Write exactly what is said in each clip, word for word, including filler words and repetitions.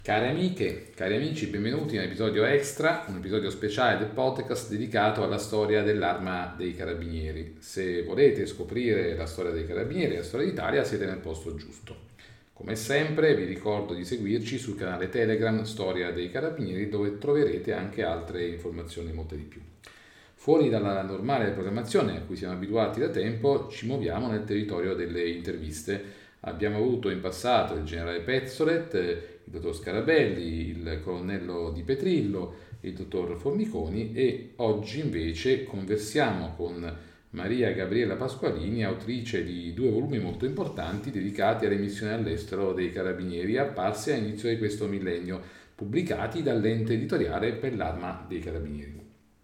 Cari amiche, cari amici, benvenuti in un episodio extra, un episodio speciale del podcast dedicato alla storia dell'Arma dei Carabinieri. Se volete scoprire la storia dei Carabinieri e la storia d'Italia, siete nel posto giusto. Come sempre vi ricordo di seguirci sul canale Telegram Storia dei Carabinieri, dove troverete anche altre informazioni, molte di più. Fuori dalla normale programmazione a cui siamo abituati da tempo, ci muoviamo nel territorio delle interviste. Abbiamo avuto in passato il generale Pezzolet, il dottor Scarabelli, il colonnello Di Petrillo, il dottor Formiconi e oggi invece conversiamo con Maria Gabriella Pasqualini, autrice di due volumi molto importanti dedicati alle missioni all'estero dei Carabinieri, apparsi all'inizio di questo millennio, pubblicati dall'ente editoriale per l'Arma dei Carabinieri.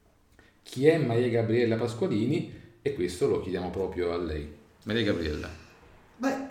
Chi è Maria Gabriella Pasqualini? E questo lo chiediamo proprio a lei. Maria Gabriella. Beh,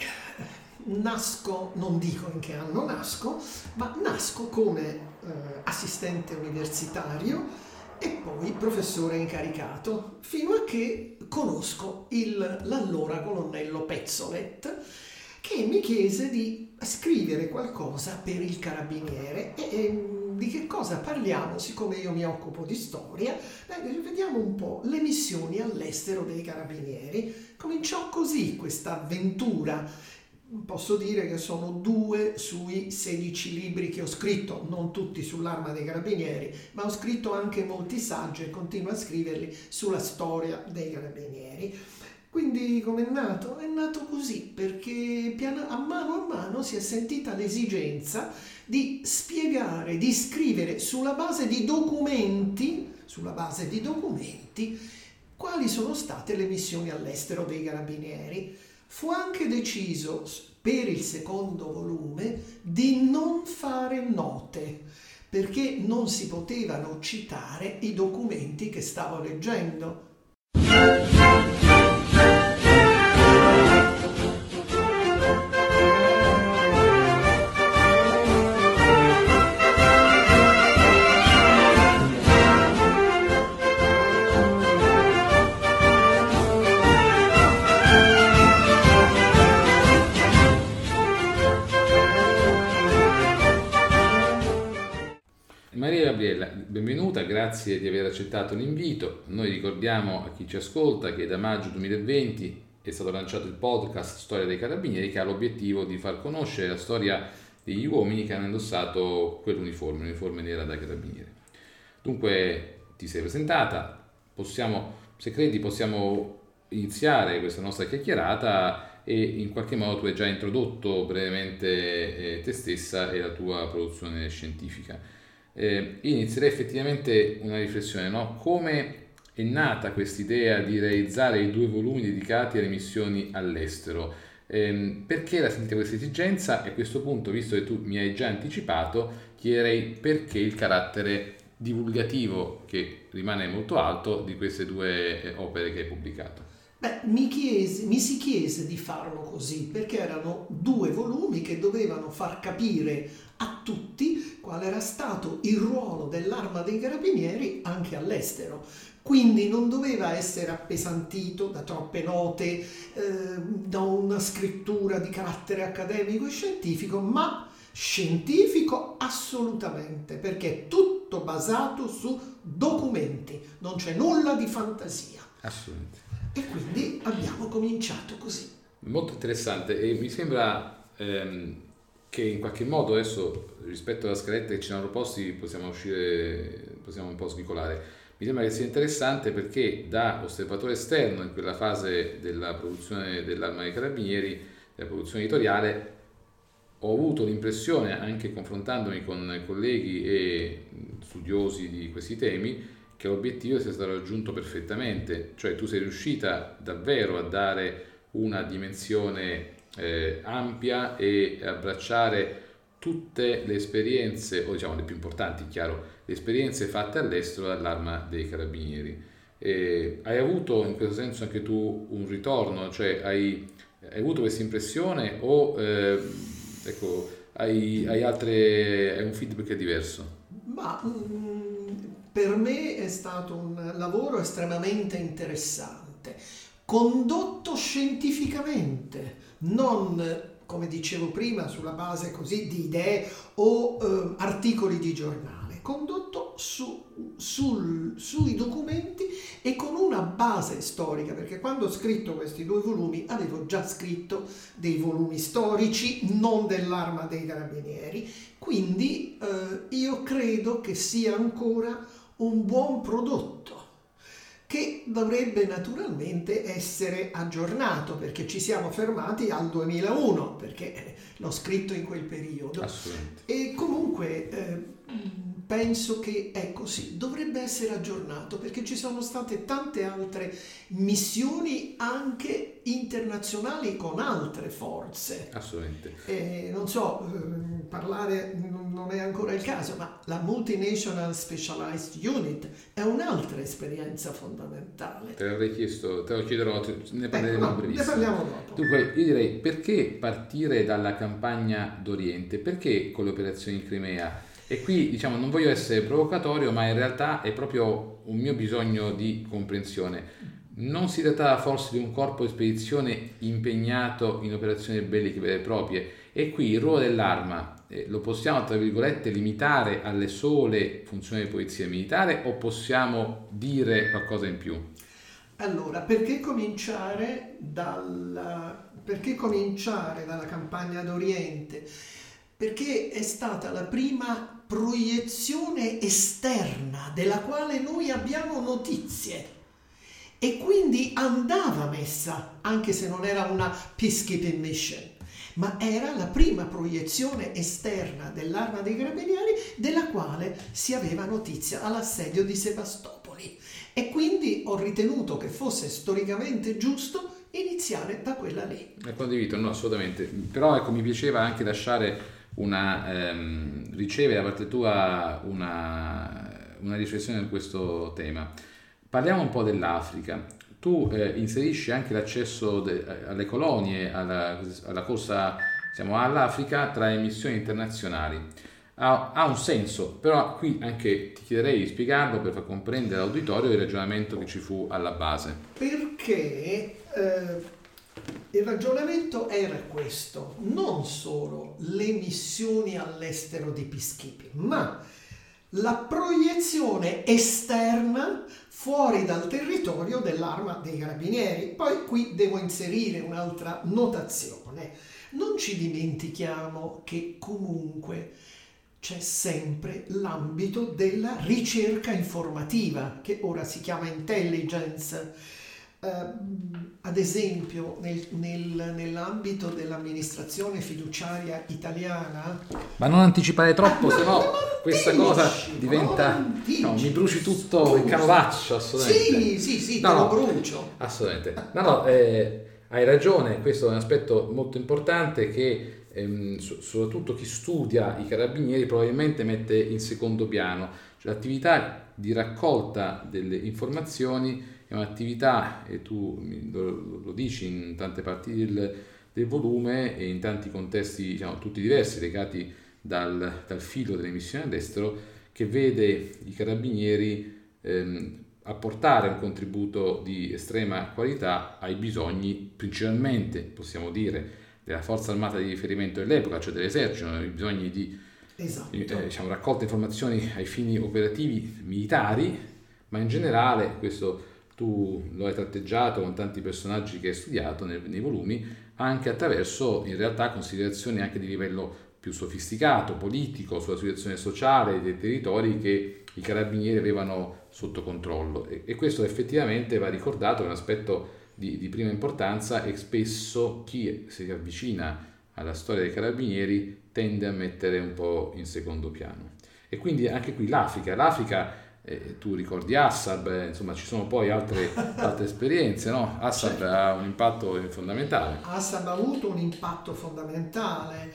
nasco, non dico in che anno nasco, ma nasco come eh, assistente universitario e poi professore incaricato, fino a che conosco il, l'allora colonnello Pezzolet, che mi chiese di scrivere qualcosa per il Carabiniere. E, e di che cosa parliamo? Siccome io mi occupo di storia, beh, vediamo un po' le missioni all'estero dei Carabinieri. Cominciò così questa avventura. Posso dire che sono due sui sedici libri che ho scritto, non tutti sull'Arma dei Carabinieri, ma ho scritto anche molti saggi e continuo a scriverli sulla storia dei Carabinieri. Quindi come è nato? È nato così, perché piano, a mano a mano si è sentita l'esigenza di spiegare, di scrivere sulla base di documenti, sulla base di documenti, quali sono state le missioni all'estero dei Carabinieri. Fu anche deciso per il secondo volume di non fare note, perché non si potevano citare i documenti che stavo leggendo. Maria Gabriella, benvenuta, grazie di aver accettato l'invito. Noi ricordiamo a chi ci ascolta che da maggio duemilaventi è stato lanciato il podcast Storia dei Carabinieri, che ha l'obiettivo di far conoscere la storia degli uomini che hanno indossato quell'uniforme, l'uniforme nera da carabinieri. Dunque ti sei presentata, possiamo, se credi possiamo iniziare questa nostra chiacchierata e in qualche modo tu hai già introdotto brevemente eh, te stessa e la tua produzione scientifica. Eh, inizierei effettivamente una riflessione, no? Come è nata quest'idea di realizzare i due volumi dedicati alle missioni all'estero? Eh, perché la sentite questa esigenza? E a questo punto, visto che tu mi hai già anticipato, chiederei perché il carattere divulgativo, che rimane molto alto, di queste due eh, opere che hai pubblicato. Beh, mi, chiese, mi si chiese di farlo così perché erano due volumi che dovevano far capire a tutti qual era stato il ruolo dell'Arma dei Carabinieri anche all'estero. Quindi non doveva essere appesantito da troppe note, eh, da una scrittura di carattere accademico e scientifico, ma scientifico assolutamente, perché è tutto basato su documenti, non c'è nulla di fantasia. Assolutamente. E quindi abbiamo cominciato così. Molto interessante e mi sembra ehm, che in qualche modo adesso rispetto alla scaletta che ci hanno proposti possiamo uscire, possiamo un po' svicolare. Mi sembra che sia interessante perché da osservatore esterno in quella fase della produzione dell'Arma dei Carabinieri, della produzione editoriale, ho avuto l'impressione, anche confrontandomi con colleghi e studiosi di questi temi, che l'obiettivo sia stato raggiunto perfettamente, cioè tu sei riuscita davvero a dare una dimensione eh, ampia e abbracciare tutte le esperienze, o diciamo le più importanti, chiaro, le esperienze fatte all'estero dall'Arma dei Carabinieri. E hai avuto in questo senso anche tu un ritorno, cioè hai, hai avuto questa impressione o eh, ecco, hai, hai, altre, hai un feedback diverso? Ma per me è stato un lavoro estremamente interessante, condotto scientificamente, non come dicevo prima, sulla base così di idee o eh, articoli di giornale, condotto su, sul, sui documenti e con una base storica, perché quando ho scritto questi due volumi avevo già scritto dei volumi storici, non dell'Arma dei Carabinieri, quindi eh, io credo che sia ancora un buon prodotto, che dovrebbe naturalmente essere aggiornato, perché ci siamo fermati al duemilauno, perché l'ho scritto in quel periodo. Assolutamente. E comunque eh, penso che, ecco sì, dovrebbe essere aggiornato, perché ci sono state tante altre missioni anche internazionali con altre forze. Assolutamente. Eh, non so, eh, parlare non è ancora il caso, ma la Multinational Specialized Unit è un'altra esperienza fondamentale. Te l'avrei chiesto, te lo chiederò, ne parleremo eh, no, brevissimo. Ne parliamo dopo. Dunque, io direi, perché partire dalla campagna d'Oriente? Perché con le operazioni in Crimea? E qui, diciamo, non voglio essere provocatorio, ma in realtà è proprio un mio bisogno di comprensione. Non si trattava forse di un corpo di spedizione impegnato in operazioni belliche vere e proprie, e qui il ruolo dell'Arma eh, lo possiamo, tra virgolette, limitare alle sole funzioni di polizia militare, o possiamo dire qualcosa in più? Allora, perché cominciare dalla, perché cominciare dalla campagna d'Oriente? Perché è stata la prima proiezione esterna della quale noi abbiamo notizie. E quindi andava messa, anche se non era una peacekeeping mission, ma era la prima proiezione esterna dell'Arma dei Carabinieri della quale si aveva notizia all'assedio di Sebastopoli. E quindi ho ritenuto che fosse storicamente giusto iniziare da quella lì. La condivido, no, assolutamente. Però ecco, mi piaceva anche lasciare una ehm, ricevere da parte tua una, una riflessione su questo tema. Parliamo un po' dell'Africa. Tu eh, inserisci anche l'accesso de, alle colonie, alla, alla corsa, diciamo, all'Africa tra le missioni internazionali. Ha, ha un senso, però qui anche ti chiederei di spiegarlo per far comprendere all'uditorio il ragionamento che ci fu alla base. Perché eh, il ragionamento era questo: non solo le missioni all'estero di peacekeeping, ma la proiezione esterna fuori dal territorio dell'Arma dei Carabinieri. Poi qui devo inserire un'altra notazione. Non ci dimentichiamo che comunque c'è sempre l'ambito della ricerca informativa, che ora si chiama intelligence. Uh, ad esempio nel, nel, nell'ambito dell'amministrazione fiduciaria italiana. Ma non anticipare troppo, ah, se no questa cosa dici, diventa no, mi bruci tutto Scusa. il canovaccio, assolutamente. Sì, sì, sì, no, te lo no, brucio. Assolutamente. No, no, eh, hai ragione, questo è un aspetto molto importante che ehm, so, soprattutto chi studia i carabinieri probabilmente mette in secondo piano. Cioè, l'attività di raccolta delle informazioni è un'attività, e tu lo, lo dici in tante parti del, del volume e in tanti contesti, diciamo, tutti diversi, legati dal, dal filo delle missioni all'estero, che vede i carabinieri ehm, apportare un contributo di estrema qualità ai bisogni, principalmente, possiamo dire, della forza armata di riferimento dell'epoca, cioè dell'esercito, i bisogni di esatto. eh, diciamo, raccolta informazioni ai fini operativi militari, ma in generale questo tu lo hai tratteggiato con tanti personaggi che hai studiato nei, nei volumi, anche attraverso in realtà considerazioni anche di livello più sofisticato, politico, sulla situazione sociale dei territori che i carabinieri avevano sotto controllo, e, e questo effettivamente va ricordato, è un aspetto di, di prima importanza, e spesso chi si avvicina alla storia dei carabinieri tende a mettere un po' in secondo piano. E quindi anche qui l'Africa, l'Africa Eh, tu ricordi Assad, eh, insomma ci sono poi altre, altre esperienze, no? Assad certo. Ha un impatto fondamentale. Assad ha avuto un impatto fondamentale,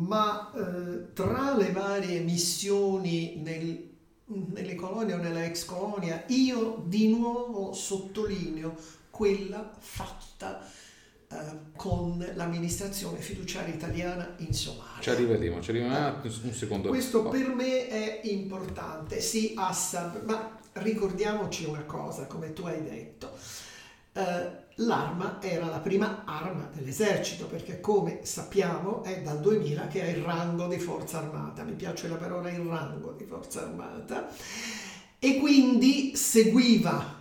ma eh, tra le varie missioni nel, nelle colonie o nella ex colonia, io di nuovo sottolineo quella fatta eh, con l'amministrazione fiduciaria italiana in Somalia. Ci arriveremo, ci arriveremo un secondo. Questo oh. per me è importante. Sì, Assad, ma ricordiamoci una cosa, come tu hai detto, eh, l'arma era la prima arma dell'esercito, perché come sappiamo è dal duemila che ha il rango di forza armata, mi piace la parola il rango di forza armata, e quindi seguiva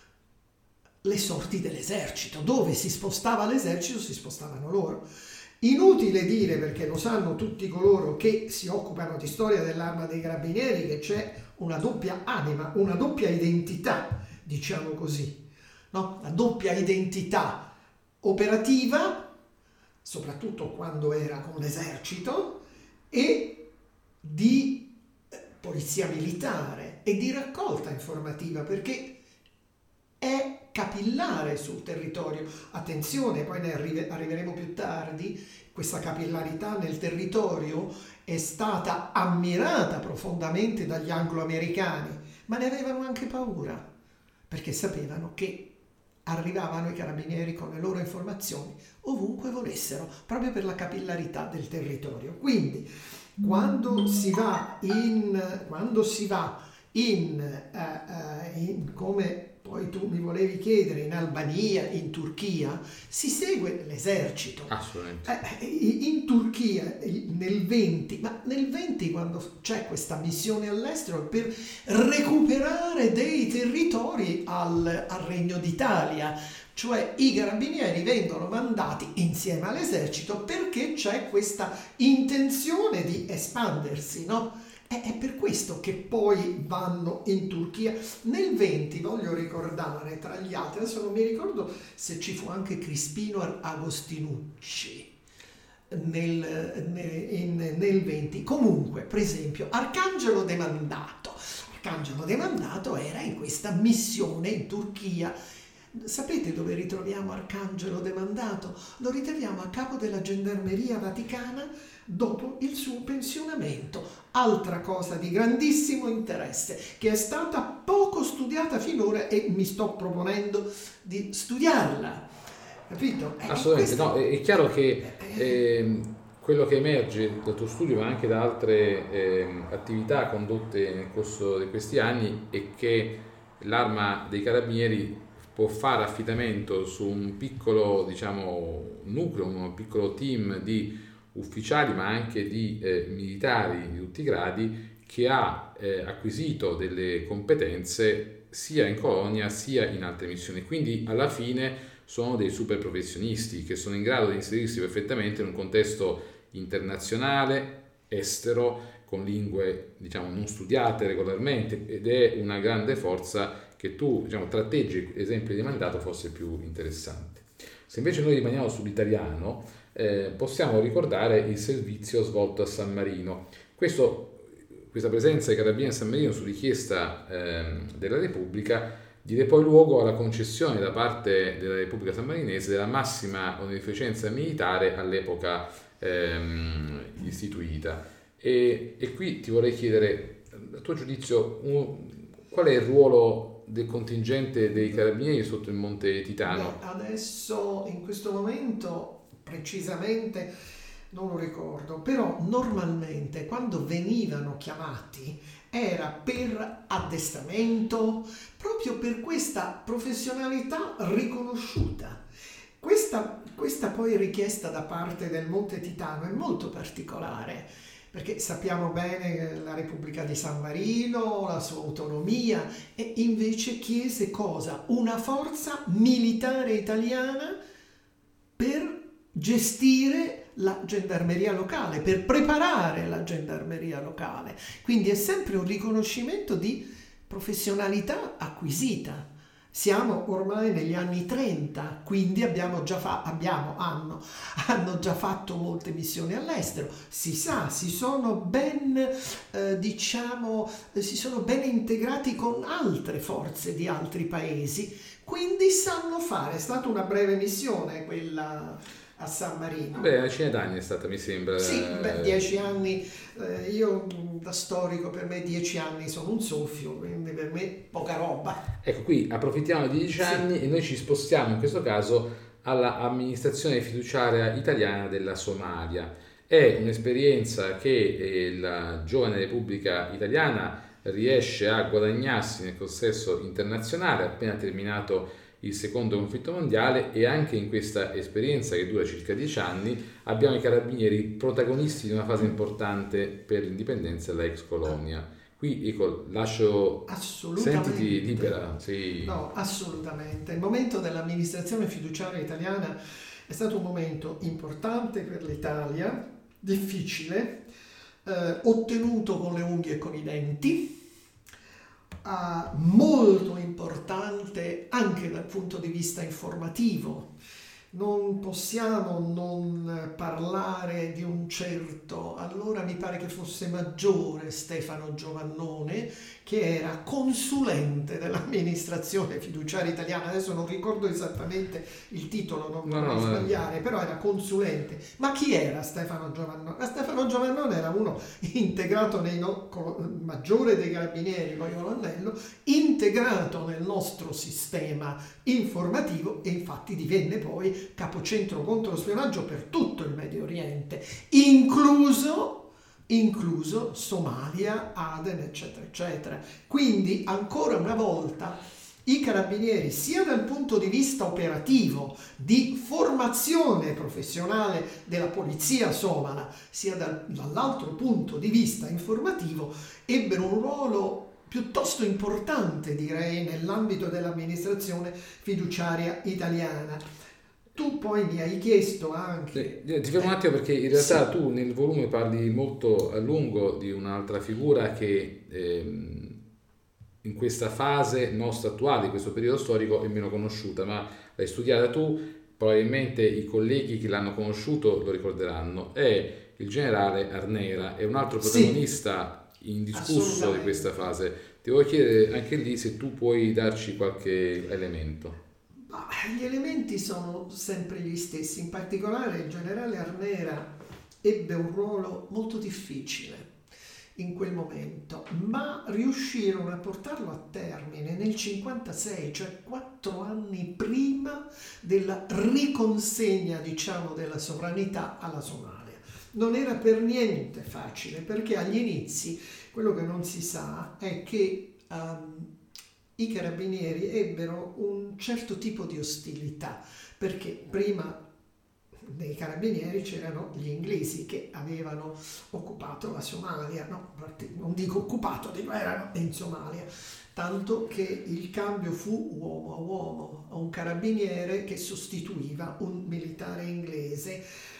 le sorti dell'esercito, dove si spostava l'esercito si spostavano loro. Inutile dire, perché lo sanno tutti coloro che si occupano di storia dell'Arma dei Carabinieri, che c'è una doppia anima, una doppia identità, diciamo così, no? La doppia identità operativa, soprattutto quando era con l'esercito, e di polizia militare e di raccolta informativa, perché è capillare sul territorio. Attenzione, poi ne arrive, arriveremo più tardi, questa capillarità nel territorio è stata ammirata profondamente dagli anglo-americani, ma ne avevano anche paura, perché sapevano che arrivavano i carabinieri con le loro informazioni ovunque volessero, proprio per la capillarità del territorio. Quindi quando si va in, quando si va in, uh, uh, in come poi tu mi volevi chiedere, in Albania, in Turchia, si segue l'esercito. Assolutamente. Eh, in Turchia nel venti, ma nel venti quando c'è questa missione all'estero per recuperare dei territori al, al Regno d'Italia, cioè i carabinieri vengono mandati insieme all'esercito perché c'è questa intenzione di espandersi, no? È per questo che poi vanno in Turchia. Nel venti, voglio ricordare, tra gli altri, adesso non mi ricordo se ci fu anche Crispino Agostinucci nel, nel, in, nel venti. Comunque, per esempio, Arcangelo Demandato. Arcangelo Demandato era in questa missione in Turchia. Sapete dove ritroviamo Arcangelo Demandato? Lo ritroviamo a capo della Gendarmeria Vaticana dopo il suo pensionamento. Altra cosa di grandissimo interesse, che è stata poco studiata finora e mi sto proponendo di studiarla. Capito? Assolutamente, no, è chiaro che eh, quello che emerge dal tuo studio, ma anche da altre eh, attività condotte nel corso di questi anni, è che l'Arma dei Carabinieri può fare affidamento su un piccolo, diciamo, nucleo, un piccolo team di ufficiali, ma anche di eh, militari di tutti i gradi, che ha eh, acquisito delle competenze sia in colonia sia in altre missioni. Quindi alla fine sono dei super professionisti che sono in grado di inserirsi perfettamente in un contesto internazionale, estero, con lingue, diciamo, non studiate regolarmente, ed è una grande forza che tu, diciamo, tratteggi esempi di mandato fosse più interessante. Se invece noi rimaniamo sull'italiano, eh, possiamo ricordare il servizio svolto a San Marino. Questo, questa presenza dei carabinieri a San Marino su richiesta eh, della Repubblica diede poi luogo alla concessione da parte della Repubblica Sammarinese della massima onorificenza militare all'epoca ehm, istituita. E, e qui ti vorrei chiedere, a tuo giudizio, un, qual è il ruolo del contingente dei carabinieri sotto il Monte Titano? Beh, adesso, in questo momento, precisamente non lo ricordo, però normalmente quando venivano chiamati era per addestramento, proprio per questa professionalità riconosciuta. Questa, questa poi richiesta da parte del Monte Titano è molto particolare, perché sappiamo bene la Repubblica di San Marino, la sua autonomia, e invece chiese cosa? Una forza militare italiana per gestire la gendarmeria locale, per preparare la gendarmeria locale. Quindi è sempre un riconoscimento di professionalità acquisita. Siamo ormai negli anni trenta, quindi abbiamo già fa- abbiamo, hanno, hanno già fatto molte missioni all'estero. Si sa, si sono ben, eh, diciamo, si sono ben integrati con altre forze di altri paesi, quindi sanno fare. È stata una breve missione quella a San Marino. Beh, una decina d'anni è stata, mi sembra. Sì, beh, dieci anni, eh, io da storico, per me dieci anni sono un soffio, quindi per me poca roba. Ecco, qui approfittiamo di dieci anni e noi ci spostiamo in questo caso alla amministrazione fiduciaria italiana della Somalia. È un'esperienza che eh, la giovane Repubblica Italiana riesce a guadagnarsi nel consesso internazionale, appena terminato il secondo conflitto mondiale, e anche in questa esperienza che dura circa dieci anni abbiamo i carabinieri protagonisti di una fase importante per l'indipendenza della ex colonia. Qui ecco, lascio, sentiti libera. Sì. No, assolutamente. Il momento dell'amministrazione fiduciaria italiana è stato un momento importante per l'Italia, difficile, eh, ottenuto con le unghie e con i denti, Uh, molto importante anche dal punto di vista informativo. Non possiamo non parlare di un certo, allora mi pare che fosse maggiore, Stefano Giovannone, che era consulente dell'amministrazione fiduciaria italiana. Adesso non ricordo esattamente il titolo, non vorrei no, sbagliare, però era consulente. Ma chi era Stefano Giovannone? Ma Stefano Giovannone era uno integrato nei no, maggiore dei carabinieri, poi colonnello, integrato nel nostro sistema informativo, e infatti divenne poi capocentro contro lo spionaggio per tutto il Medio Oriente, incluso incluso Somalia, Aden, eccetera, eccetera. Quindi, ancora una volta, i carabinieri, sia dal punto di vista operativo, di formazione professionale della polizia somala, sia dal, dall'altro punto di vista informativo, ebbero un ruolo piuttosto importante, direi, nell'ambito dell'amministrazione fiduciaria italiana. Tu poi mi hai chiesto anche... Eh, ti fermo un attimo, perché in realtà sì, tu nel volume parli molto a lungo di un'altra figura che ehm, in questa fase nostra attuale, in questo periodo storico, è meno conosciuta, ma l'hai studiata tu, probabilmente i colleghi che l'hanno conosciuto lo ricorderanno. È il generale Arnera, è un altro protagonista sì, indiscusso di questa fase. Ti voglio chiedere anche lì se tu puoi darci qualche elemento. Gli elementi sono sempre gli stessi, in particolare il generale Arnera ebbe un ruolo molto difficile in quel momento, ma riuscirono a portarlo a termine nel cinquantasei, cioè quattro anni prima della riconsegna, diciamo, della sovranità alla Somalia. Non era per niente facile, perché agli inizi quello che non si sa è che um, i carabinieri ebbero un certo tipo di ostilità, perché prima dei carabinieri c'erano gli inglesi che avevano occupato la Somalia, no, non dico occupato, dico erano in Somalia, tanto che il cambio fu uomo a uomo, a un carabiniere che sostituiva un militare inglese,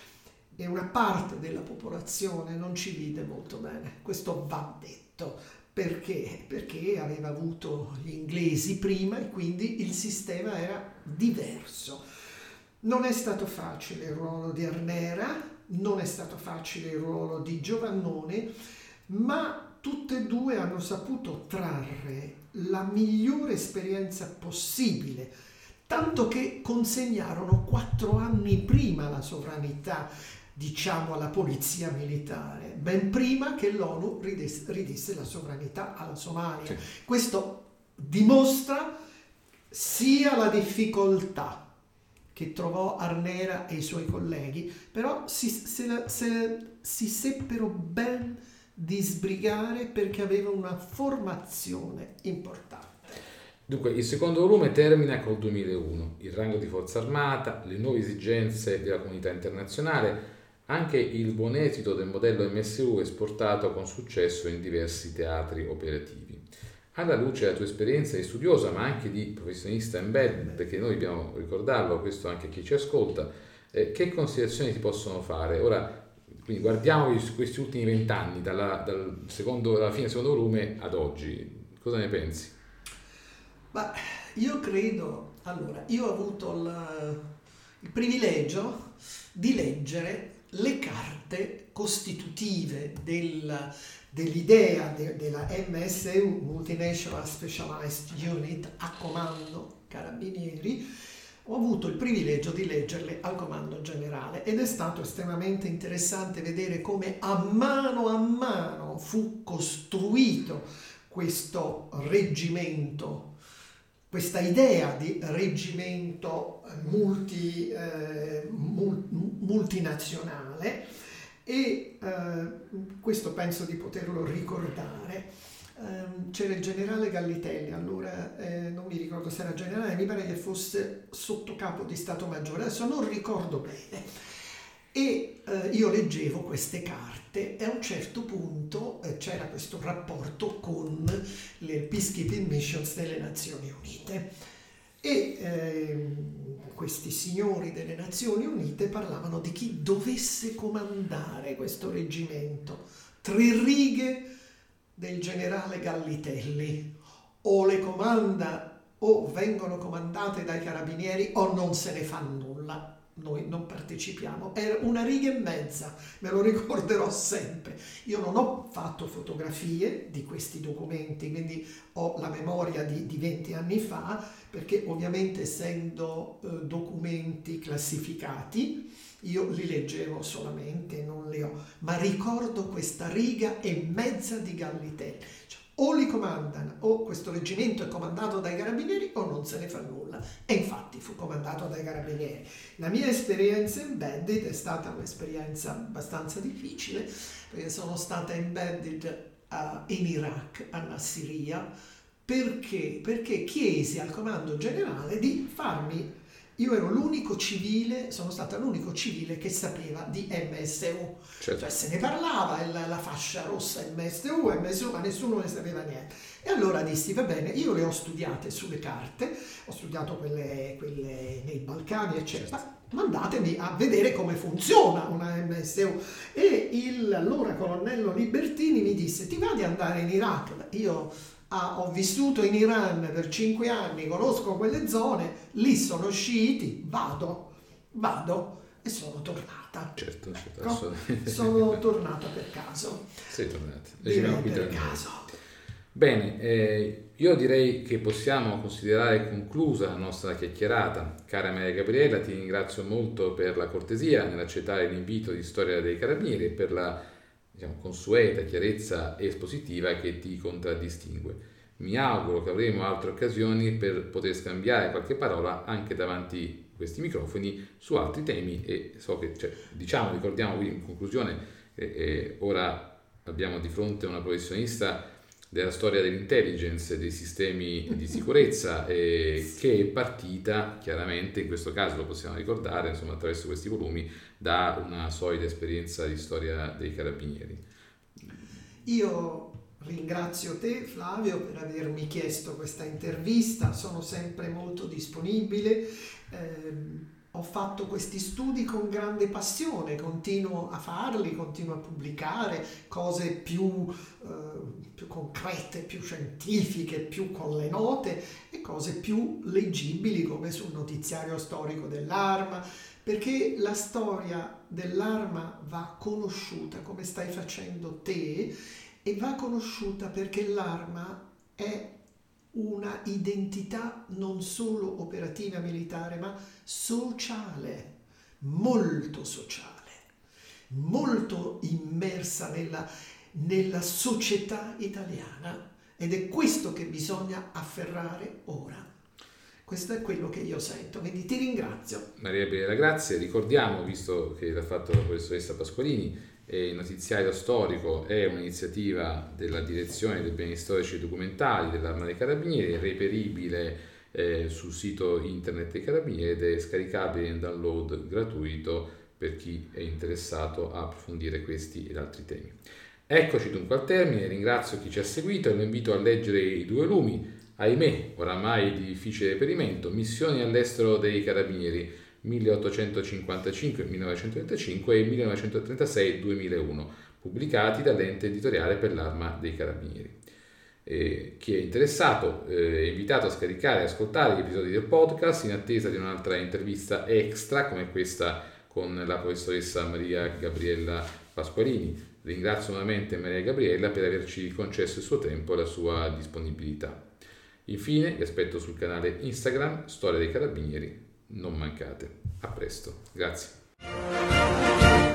e una parte della popolazione non ci vide molto bene, questo va detto. Perché? Perché aveva avuto gli inglesi prima e quindi il sistema era diverso. Non è stato facile il ruolo di Arnera, non è stato facile il ruolo di Giovannone, ma tutte e due hanno saputo trarre la migliore esperienza possibile, tanto che consegnarono quattro anni prima la sovranità, diciamo, alla polizia militare, ben prima che l'ONU ridesse, ridisse la sovranità alla Somalia. Sì. Questo dimostra sia la difficoltà che trovò Arnera e i suoi colleghi, però si, se, se, si seppero ben di sbrigare perché aveva una formazione importante. Dunque, il secondo volume termina col duemilauno, il rango di forza armata, le nuove esigenze della comunità internazionale, anche il buon esito del modello M S U esportato con successo in diversi teatri operativi. Alla luce della tua esperienza di studiosa, ma anche di professionista embedded, perché noi dobbiamo ricordarlo, questo anche a chi ci ascolta, eh, che considerazioni si possono fare? Ora, quindi guardiamo questi ultimi vent'anni, dalla, dal secondo, dalla fine del secondo volume ad oggi, cosa ne pensi? Ma io credo, allora, io ho avuto il, il privilegio di leggere le carte costitutive del, dell'idea de, della M S U, Multinational Specialized Unit, a comando carabinieri. Ho avuto il privilegio di leggerle al comando generale ed è stato estremamente interessante vedere come a mano a mano fu costruito questo reggimento, questa idea di reggimento multi, eh, multinazionale, e eh, questo penso di poterlo ricordare. ehm, c'era il generale Gallitelli, allora eh, non mi ricordo se era generale, mi pare che fosse sottocapo di Stato Maggiore, adesso non ricordo bene. E eh, io leggevo queste carte e a un certo punto eh, c'era questo rapporto con le Peacekeeping Missions delle Nazioni Unite e eh, questi signori delle Nazioni Unite parlavano di chi dovesse comandare questo reggimento. Tre righe del generale Gallitelli: o le comanda o vengono comandate dai carabinieri o non se ne fa nulla. Noi non partecipiamo. Era una riga e mezza, me lo ricorderò sempre. Io non ho fatto fotografie di questi documenti, quindi ho la memoria di, di venti anni fa, perché ovviamente essendo eh, documenti classificati, io li leggevo solamente, non li ho, ma ricordo questa riga e mezza di Gallitelli. Cioè, o li comandano, o questo reggimento è comandato dai carabinieri o non se ne fa nulla. E infatti fu comandato dai carabinieri. La mia esperienza embedded è stata un'esperienza abbastanza difficile, perché sono stata embedded uh, in Iraq, a Nassiriya. Perché? Perché chiesi al comando generale di farmi... Io ero l'unico civile, sono stata l'unico civile che sapeva di M S U, certo. Cioè se ne parlava, la, la fascia rossa M S U, M S U, ma nessuno ne sapeva niente. E allora dissi, va bene, io le ho studiate sulle carte, ho studiato quelle, quelle nei Balcani, eccetera, certo. Mandatemi a vedere come funziona una M S U. E il allora colonnello Libertini mi disse, ti va di andare in Iraq? Io... Ah, ho vissuto in Iran per cinque anni, conosco quelle zone, lì sono sciiti, vado, vado e sono tornata. Certo, certo, ecco, sono tornata per caso. Sei tornata. Direi per caso. Bene, eh, io direi che possiamo considerare conclusa la nostra chiacchierata. Cara Maria Gabriella, ti ringrazio molto per la cortesia nell'accettare l'invito di Storia dei Carabinieri e per la diciamo, consueta chiarezza espositiva che ti contraddistingue. Mi auguro che avremo altre occasioni per poter scambiare qualche parola anche davanti a questi microfoni su altri temi e so che, cioè, diciamo, ricordiamo qui in conclusione, eh, eh, ora abbiamo di fronte una professionista della storia dell'intelligence, dei sistemi di sicurezza, eh, che è partita chiaramente, in questo caso lo possiamo ricordare, insomma, attraverso questi volumi, da una solida esperienza di storia dei carabinieri. Io ringrazio te, Flavio, per avermi chiesto questa intervista, sono sempre molto disponibile. Eh, Ho fatto questi studi con grande passione, continuo a farli, continuo a pubblicare cose più, eh, più concrete, più scientifiche, più con le note e cose più leggibili come sul notiziario storico dell'arma, perché la storia dell'arma va conosciuta come stai facendo te e va conosciuta perché l'arma è una identità non solo operativa militare, ma sociale, molto sociale, molto immersa nella, nella società italiana, ed è questo che bisogna afferrare ora. Questo è quello che io sento, quindi ti ringrazio. Maria Gabriella, grazie. Ricordiamo, visto che l'ha fatto la professoressa Pasqualini, e il notiziario storico è un'iniziativa della direzione dei beni storici e documentali dell'Arma dei Carabinieri, è reperibile eh, sul sito internet dei Carabinieri ed è scaricabile in download gratuito per chi è interessato a approfondire questi ed altri temi. Eccoci dunque al termine, ringrazio chi ci ha seguito e lo invito a leggere i due volumi, ahimè oramai di difficile reperimento, Missioni all'estero dei Carabinieri milleottocentocinquantacinque millenovecentotrentacinque e millenovecentotrentasei duemilauno, pubblicati dall'ente editoriale per l'Arma dei Carabinieri. E chi è interessato eh, è invitato a scaricare e ascoltare gli episodi del podcast in attesa di un'altra intervista extra come questa con la professoressa Maria Gabriella Pasqualini. Ringrazio nuovamente Maria Gabriella per averci concesso il suo tempo e la sua disponibilità. Infine vi aspetto sul canale Instagram Storia dei Carabinieri. Non mancate. A presto. Grazie.